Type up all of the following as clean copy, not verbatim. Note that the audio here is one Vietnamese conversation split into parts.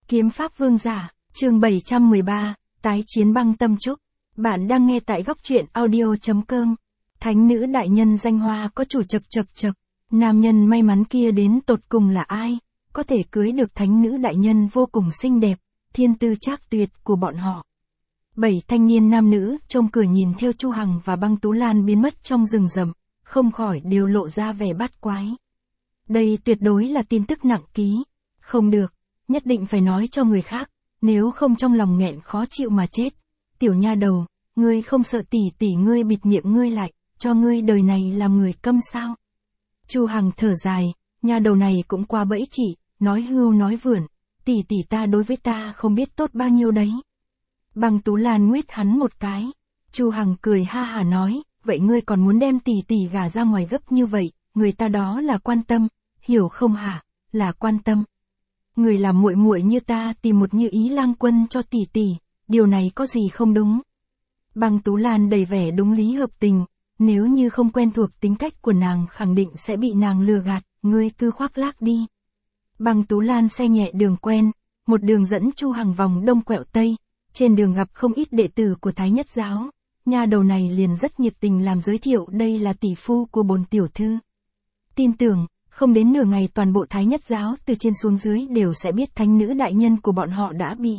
Kiếm pháp vương giả, chương 713, tái chiến băng tâm trúc. Bạn đang nghe tại góc truyện audio.com. Thánh nữ đại nhân danh hoa có chủ chật chật chật. Nam nhân may mắn kia đến tột cùng là ai? Có thể cưới được thánh nữ đại nhân vô cùng xinh đẹp, thiên tư trác tuyệt của bọn họ. 7 thanh niên nam nữ trông cửa nhìn theo Chu Hằng và Băng Tú Lan biến mất trong rừng rậm, không khỏi đều lộ ra vẻ bát quái. Đây tuyệt đối là tin tức nặng ký. Không được, nhất định phải nói cho người khác, nếu không trong lòng nghẹn khó chịu mà chết. Tiểu nha đầu, ngươi không sợ tỷ tỷ ngươi bịt miệng ngươi lại, cho ngươi đời này làm người câm sao? Chu Hằng thở dài, nha đầu này cũng qua bẫy chỉ, nói hưu nói vượn, tỷ tỷ ta đối với ta không biết tốt bao nhiêu đấy. Băng Tú Lan nguyết hắn một cái. Chu Hằng cười ha hả nói, vậy ngươi còn muốn đem tỷ tỷ gả ra ngoài gấp như vậy, người ta đó là quan tâm, hiểu không hả? Là quan tâm. Người làm muội muội như ta tìm một Như Ý lang quân cho tỷ tỷ, điều này có gì không đúng? Băng Tú Lan đầy vẻ đúng lý hợp tình, nếu như không quen thuộc tính cách của nàng khẳng định sẽ bị nàng lừa gạt, ngươi cứ khoác lác đi. Băng Tú Lan xe nhẹ đường quen, một đường dẫn Chu Hằng vòng đông quẹo tây, trên đường gặp không ít đệ tử của Thái Nhất giáo, nha đầu này liền rất nhiệt tình làm giới thiệu đây là tỷ phu của bổn tiểu thư. Tin tưởng, không đến nửa ngày toàn bộ Thái Nhất giáo từ trên xuống dưới đều sẽ biết thánh nữ đại nhân của bọn họ đã bị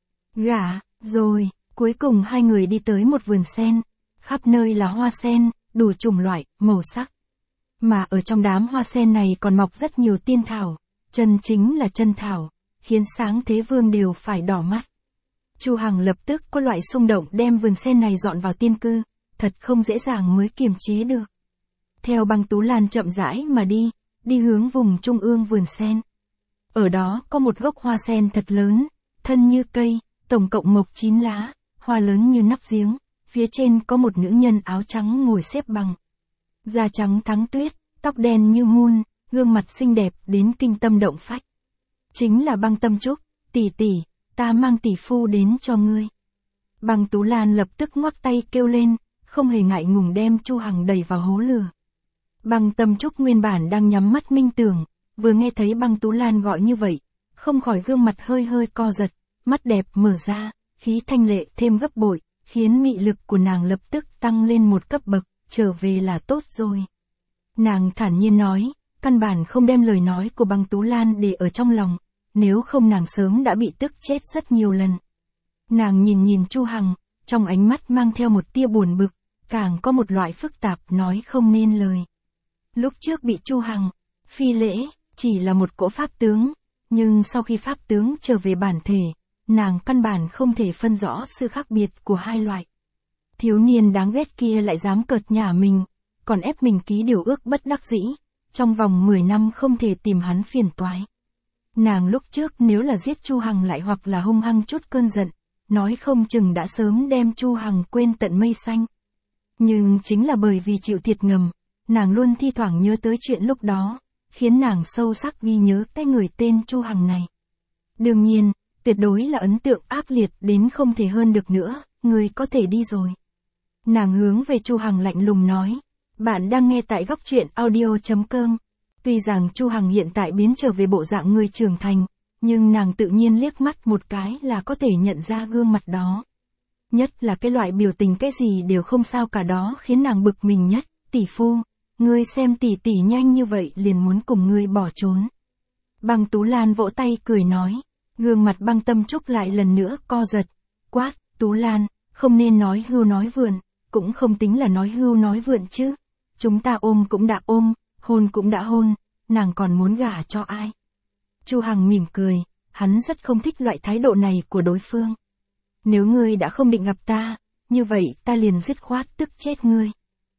gả, rồi, cuối cùng hai người đi tới một vườn sen, khắp nơi là hoa sen, đủ chủng loại, màu sắc. Mà ở trong đám hoa sen này còn mọc rất nhiều tiên thảo, chân chính là chân thảo, khiến Sáng Thế Vương đều phải đỏ mắt. Chu Hằng lập tức có loại xung động đem vườn sen này dọn vào tiên cư, thật không dễ dàng mới kiềm chế được. Theo Băng Tú Lan chậm rãi mà đi hướng vùng trung ương vườn sen. Ở đó có một gốc hoa sen thật lớn, thân như cây, tổng cộng mọc 9 lá, hoa lớn như nắp giếng, phía trên có một nữ nhân áo trắng ngồi xếp bằng. Da trắng thắng tuyết, tóc đen như mun, gương mặt xinh đẹp đến kinh tâm động phách. Chính là Băng Tâm Trúc, tỷ tỷ, ta mang tỷ phu đến cho ngươi. Băng Tú Lan lập tức ngoắc tay kêu lên, không hề ngại ngùng đem Chu Hằng đẩy vào hố lửa. Băng Tâm Trúc nguyên bản đang nhắm mắt minh tưởng, vừa nghe thấy Băng Tú Lan gọi như vậy, không khỏi gương mặt hơi hơi co giật, mắt đẹp mở ra, khí thanh lệ thêm gấp bội, khiến mị lực của nàng lập tức tăng lên một cấp bậc, trở về là tốt rồi. Nàng thản nhiên nói, căn bản không đem lời nói của Băng Tú Lan để ở trong lòng, nếu không nàng sớm đã bị tức chết rất nhiều lần. Nàng nhìn Chu Hằng, trong ánh mắt mang theo một tia buồn bực, càng có một loại phức tạp nói không nên lời. Lúc trước bị Chu Hằng phi lễ, chỉ là một cỗ pháp tướng, nhưng sau khi pháp tướng trở về bản thể, nàng căn bản không thể phân rõ sự khác biệt của hai loại. Thiếu niên đáng ghét kia lại dám cợt nhả mình, còn ép mình ký điều ước bất đắc dĩ, trong vòng 10 năm không thể tìm hắn phiền toái. Nàng lúc trước nếu là giết Chu Hằng lại hoặc là hung hăng chút cơn giận, nói không chừng đã sớm đem Chu Hằng quên tận mây xanh. Nhưng chính là bởi vì chịu thiệt ngầm, nàng luôn thi thoảng nhớ tới chuyện lúc đó, khiến nàng sâu sắc ghi nhớ cái người tên Chu Hằng này. Đương nhiên, tuyệt đối là ấn tượng ác liệt đến không thể hơn được nữa, người có thể đi rồi. Nàng hướng về Chu Hằng lạnh lùng nói, bạn đang nghe tại góc truyện audio.com. Tuy rằng Chu Hằng hiện tại biến trở về bộ dạng người trưởng thành, nhưng nàng tự nhiên liếc mắt một cái là có thể nhận ra gương mặt đó. Nhất là cái loại biểu tình cái gì đều không sao cả đó khiến nàng bực mình nhất, tỷ phu, ngươi xem tỷ tỷ nhanh như vậy liền muốn cùng ngươi bỏ trốn. Băng Tú Lan vỗ tay cười nói, gương mặt Băng Tâm Trúc lại lần nữa co giật, quát, Tú Lan, không nên nói hưu nói vượn, cũng không tính là nói hưu nói vượn chứ. Chúng ta ôm cũng đã ôm, hôn cũng đã hôn, nàng còn muốn gả cho ai? Chu Hằng mỉm cười, hắn rất không thích loại thái độ này của đối phương. Nếu ngươi đã không định gặp ta, như vậy ta liền dứt khoát tức chết ngươi.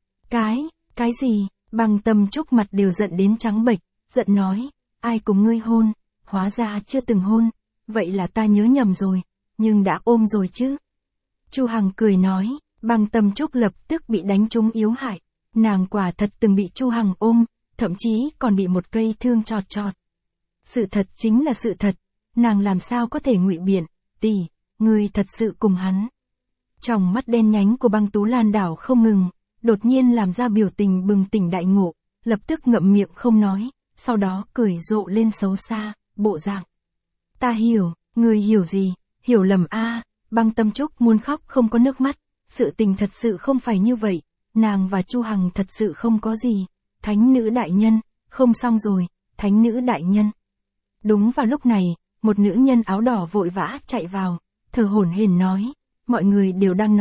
Cái gì? Băng Tâm Trúc mặt đều giận đến trắng bệch, giận nói, ai cùng ngươi hôn, hóa ra chưa từng hôn, vậy là ta nhớ nhầm rồi, nhưng đã ôm rồi chứ. Chu Hằng cười nói, Băng Tâm Trúc lập tức bị đánh trúng yếu hại, nàng quả thật từng bị Chu Hằng ôm, thậm chí còn bị một cây thương chọt chọt. Sự thật chính là sự thật, nàng làm sao có thể ngụy biện, tỷ, ngươi thật sự cùng hắn. Trong mắt đen nhánh của Băng Tú Lan đảo không ngừng, đột nhiên làm ra biểu tình bừng tỉnh đại ngộ, lập tức ngậm miệng không nói, sau đó cười rộ lên xấu xa, bộ dạng. Ta hiểu, Ngươi hiểu gì, hiểu lầm a. Băng Tâm Trúc muốn khóc không có nước mắt, sự tình thật sự không phải như vậy, nàng và Chu Hằng thật sự không có gì. Thánh nữ đại nhân, không xong rồi, thánh nữ đại nhân. Đúng vào lúc này, một nữ nhân áo đỏ vội vã chạy vào, thở hổn hển nói, mọi người đều đang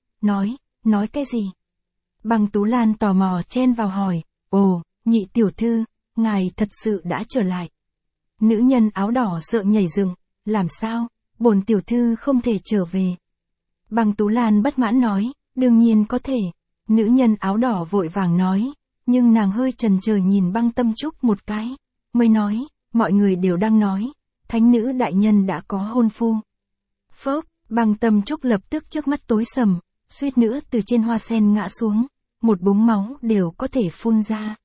nói cái gì? Băng Tú Lan tò mò chen vào hỏi, ồ, nhị tiểu thư, ngài thật sự đã trở lại. Nữ nhân áo đỏ sợ nhảy dựng, làm sao, bổn tiểu thư không thể trở về. Băng Tú Lan bất mãn nói, đương nhiên có thể. Nữ nhân áo đỏ vội vàng nói, nhưng nàng hơi chần chờ nhìn Băng Tâm Trúc một cái, mới nói, mọi người đều đang nói, thánh nữ đại nhân đã có hôn phu. Phớp, Băng Tâm Trúc lập tức trước mắt tối sầm, suýt nữa từ trên hoa sen ngã xuống, một búng máu đều có thể phun ra.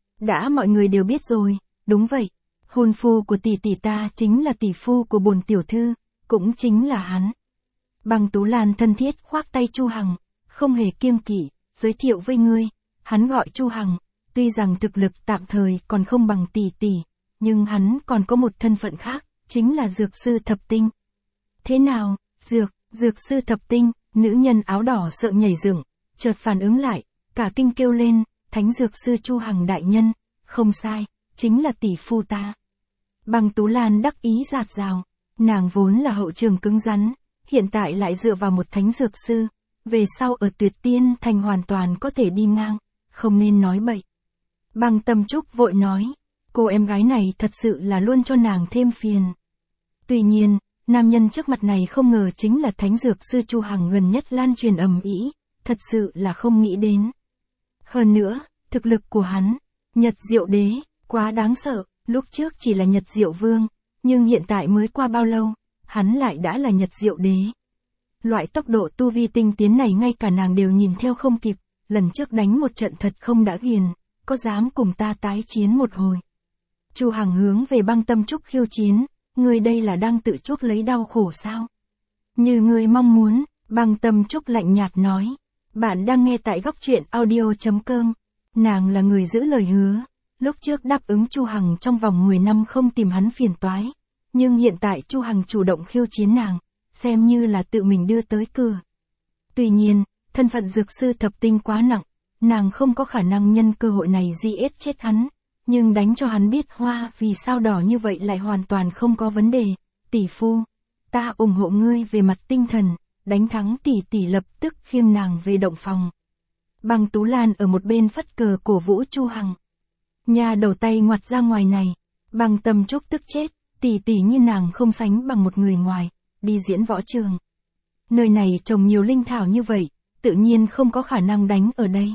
Đã mọi người đều biết rồi, đúng vậy, hôn phu của tỷ tỷ ta chính là tỷ phu của bổn tiểu thư, cũng chính là hắn. Băng Tú Lan thân thiết khoác tay Chu Hằng, không hề kiêng kỵ, giới thiệu với ngươi, hắn gọi Chu Hằng, tuy rằng thực lực tạm thời còn không bằng tỷ tỷ, nhưng hắn còn có một thân phận khác, chính là dược sư thập tinh. Thế nào, dược sư thập tinh, nữ nhân áo đỏ sợ nhảy dựng, chợt phản ứng lại, cả kinh kêu lên, thánh dược sư Chu Hằng đại nhân, không sai, chính là tỷ phu ta. Băng Tú Lan đắc ý rạt rào, nàng vốn là hậu trường cứng rắn, hiện tại lại dựa vào một thánh dược sư, về sau ở Tuyệt Tiên Thành hoàn toàn có thể đi ngang, không nên nói bậy. Băng Tâm Trúc vội nói, cô em gái này thật sự là luôn cho nàng thêm phiền. Tuy nhiên, nam nhân trước mặt này không ngờ chính là thánh dược sư Chu Hằng gần nhất lan truyền ầm ĩ, thật sự là không nghĩ đến. Hơn nữa, thực lực của hắn, Nhật Diệu Đế, quá đáng sợ, lúc trước chỉ là Nhật Diệu Vương, nhưng hiện tại mới qua bao lâu, hắn lại đã là Nhật Diệu Đế. Loại tốc độ tu vi tinh tiến này ngay cả nàng đều nhìn theo không kịp, lần trước đánh một trận thật không đã ghiền, có dám cùng ta tái chiến một hồi. Chu Hằng hướng về Băng Tâm Trúc khiêu chiến, ngươi đây là đang tự chuốc lấy đau khổ sao? Như ngươi mong muốn, Băng Tâm Trúc lạnh nhạt nói, bạn đang nghe tại góc truyện audio.com, nàng là người giữ lời hứa, lúc trước đáp ứng Chu Hằng trong vòng 10 năm không tìm hắn phiền toái, nhưng hiện tại Chu Hằng chủ động khiêu chiến nàng, xem như là tự mình đưa tới cửa. Tuy nhiên, thân phận dược sư thập tinh quá nặng, nàng không có khả năng nhân cơ hội này giết chết hắn, nhưng đánh cho hắn biết hoa vì sao đỏ như vậy lại hoàn toàn không có vấn đề. Tỷ phu, ta ủng hộ ngươi về mặt tinh thần, đánh thắng tỷ tỷ lập tức khiêng nàng về động phòng. Băng Tú Lan ở một bên phất cờ cổ vũ Chu Hằng. Nhà đầu tay ngoặt ra ngoài này, Băng Tâm Trúc tức chết, tỷ tỷ như nàng không sánh bằng một người ngoài, đi diễn võ trường. Nơi này trồng nhiều linh thảo như vậy, tự nhiên không có khả năng đánh ở đây.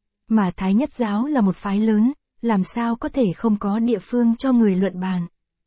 Mà Thái Nhất Giáo là một phái lớn, làm sao có thể không có địa phương cho người luận bàn.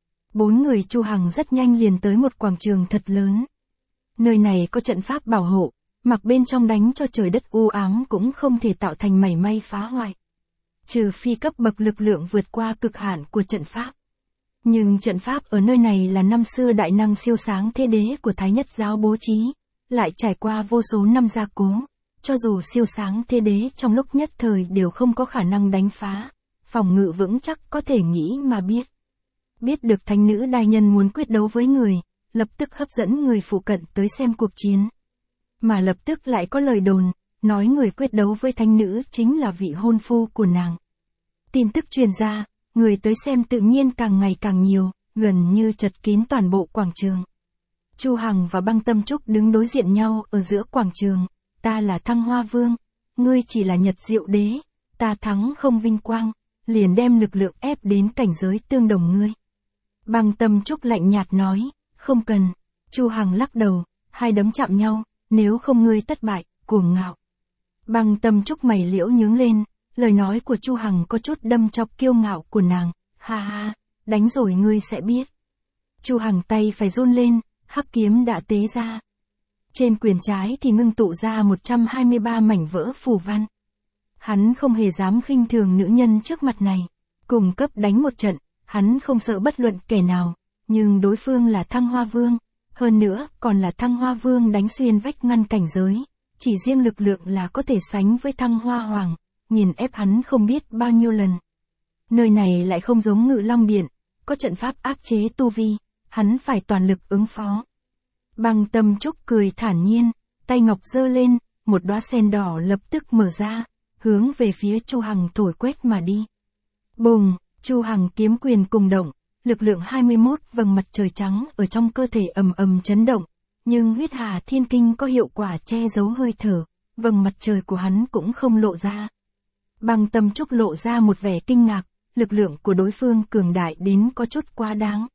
4 người Chu Hằng rất nhanh liền tới một quảng trường thật lớn. Nơi này có trận pháp bảo hộ, mặc bên trong đánh cho trời đất u ám cũng không thể tạo thành mảy may phá hoại. Trừ phi cấp bậc lực lượng vượt qua cực hạn của trận pháp. Nhưng trận pháp ở nơi này là năm xưa đại năng siêu sáng thế đế của Thái Nhất Giáo bố trí, lại trải qua vô số năm gia cố, cho dù siêu sáng thế đế trong lúc nhất thời đều không có khả năng đánh phá, phòng ngự vững chắc có thể nghĩ mà biết. Biết được thánh nữ đại nhân muốn quyết đấu với người, lập tức hấp dẫn người phụ cận tới xem cuộc chiến. Mà lập tức lại có lời đồn, nói người quyết đấu với thánh nữ chính là vị hôn phu của nàng. Tin tức truyền ra, người tới xem tự nhiên càng ngày càng nhiều, gần như chật kín toàn bộ quảng trường. Chu Hằng và Băng Tâm Trúc đứng đối diện nhau ở giữa quảng trường, ta là Thăng Hoa Vương, ngươi chỉ là Nhật Diệu Đế, ta thắng không vinh quang, liền đem lực lượng ép đến cảnh giới tương đồng ngươi. Băng Tâm Trúc lạnh nhạt nói, không cần. Chu Hằng lắc đầu, hai đấm chạm nhau, nếu không ngươi thất bại, cuồng ngạo. Băng Tâm Trúc mày liễu nhướng lên, lời nói của Chu Hằng có chút đâm chọc kiêu ngạo của nàng, ha ha, đánh rồi ngươi sẽ biết. Chu Hằng tay phải run lên, hắc kiếm đã tế ra. Trên quyền trái thì ngưng tụ ra 123 mảnh vỡ phù văn. Hắn không hề dám khinh thường nữ nhân trước mặt này, cùng cấp đánh một trận, hắn không sợ bất luận kẻ nào, nhưng đối phương là Thăng Hoa Vương, hơn nữa còn là Thăng Hoa Vương đánh xuyên vách ngăn cảnh giới, chỉ riêng lực lượng là có thể sánh với Thăng Hoa Hoàng, nghiền ép hắn không biết bao nhiêu lần. Nơi này lại không giống Ngự Long Điện, có trận pháp áp chế tu vi, hắn phải toàn lực ứng phó. Băng Tâm Trúc cười thản nhiên, tay ngọc giơ lên, một đóa sen đỏ lập tức mở ra, hướng về phía Chu Hằng thổi quét mà đi. Bùng, Chu Hằng kiếm quyền cùng động, lực lượng 21 vầng mặt trời trắng ở trong cơ thể ầm ầm chấn động, nhưng huyết hà thiên kinh có hiệu quả che giấu hơi thở, vầng mặt trời của hắn cũng không lộ ra. Băng Tâm Trúc lộ ra một vẻ kinh ngạc, lực lượng của đối phương cường đại đến có chút quá đáng.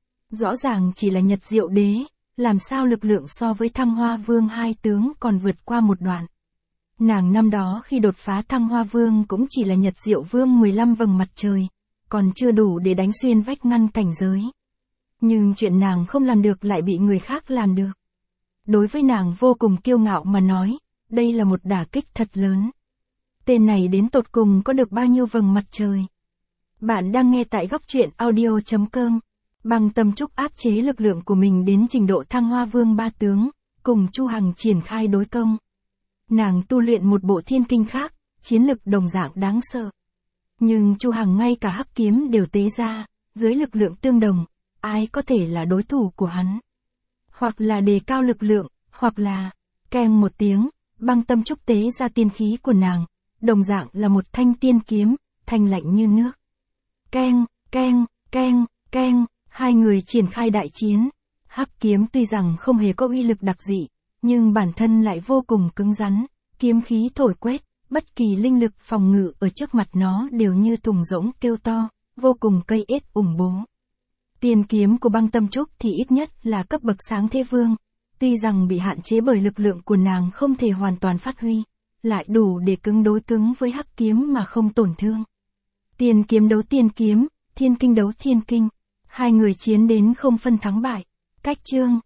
Rõ ràng chỉ là Nhật Diệu Đế, làm sao lực lượng so với Thăng Hoa Vương hai tướng còn vượt qua một đoạn. Nàng năm đó khi đột phá Thăng Hoa Vương cũng chỉ là Nhật Diệu Vương 15 vầng mặt trời, còn chưa đủ để đánh xuyên vách ngăn cảnh giới. Nhưng chuyện nàng không làm được lại bị người khác làm được. Đối với nàng vô cùng kiêu ngạo mà nói, đây là một đả kích thật lớn. Tên này đến tột cùng có được bao nhiêu vầng mặt trời? Bạn đang nghe tại góc truyện audio.com. Băng Tâm Trúc áp chế lực lượng của mình đến trình độ Thăng Hoa Vương ba tướng, cùng Chu Hằng triển khai đối công. Nàng tu luyện một bộ thiên kinh khác, chiến lực đồng dạng đáng sợ. Nhưng Chu Hằng ngay cả hắc kiếm đều tế ra, dưới lực lượng tương đồng, ai có thể là đối thủ của hắn? Hoặc là đề cao lực lượng, hoặc là, keng một tiếng, Băng Tâm Trúc tế ra tiên khí của nàng, đồng dạng là một thanh tiên kiếm, thanh lạnh như nước. Keng, keng, keng, keng, hai người triển khai đại chiến. Hắc kiếm tuy rằng không hề có uy lực đặc dị, nhưng bản thân lại vô cùng cứng rắn, kiếm khí thổi quét, bất kỳ linh lực phòng ngự ở trước mặt nó đều như thùng rỗng kêu to, vô cùng cây ết ủng bố. Tiên kiếm của Băng Tâm Trúc thì ít nhất là cấp bậc sáng thế vương, tuy rằng bị hạn chế bởi lực lượng của nàng không thể hoàn toàn phát huy, lại đủ để cứng đối cứng với hắc kiếm mà không tổn thương. Tiên kiếm đấu tiên kiếm, thiên kinh đấu thiên kinh, hai người chiến đến không phân thắng bại. Cách chương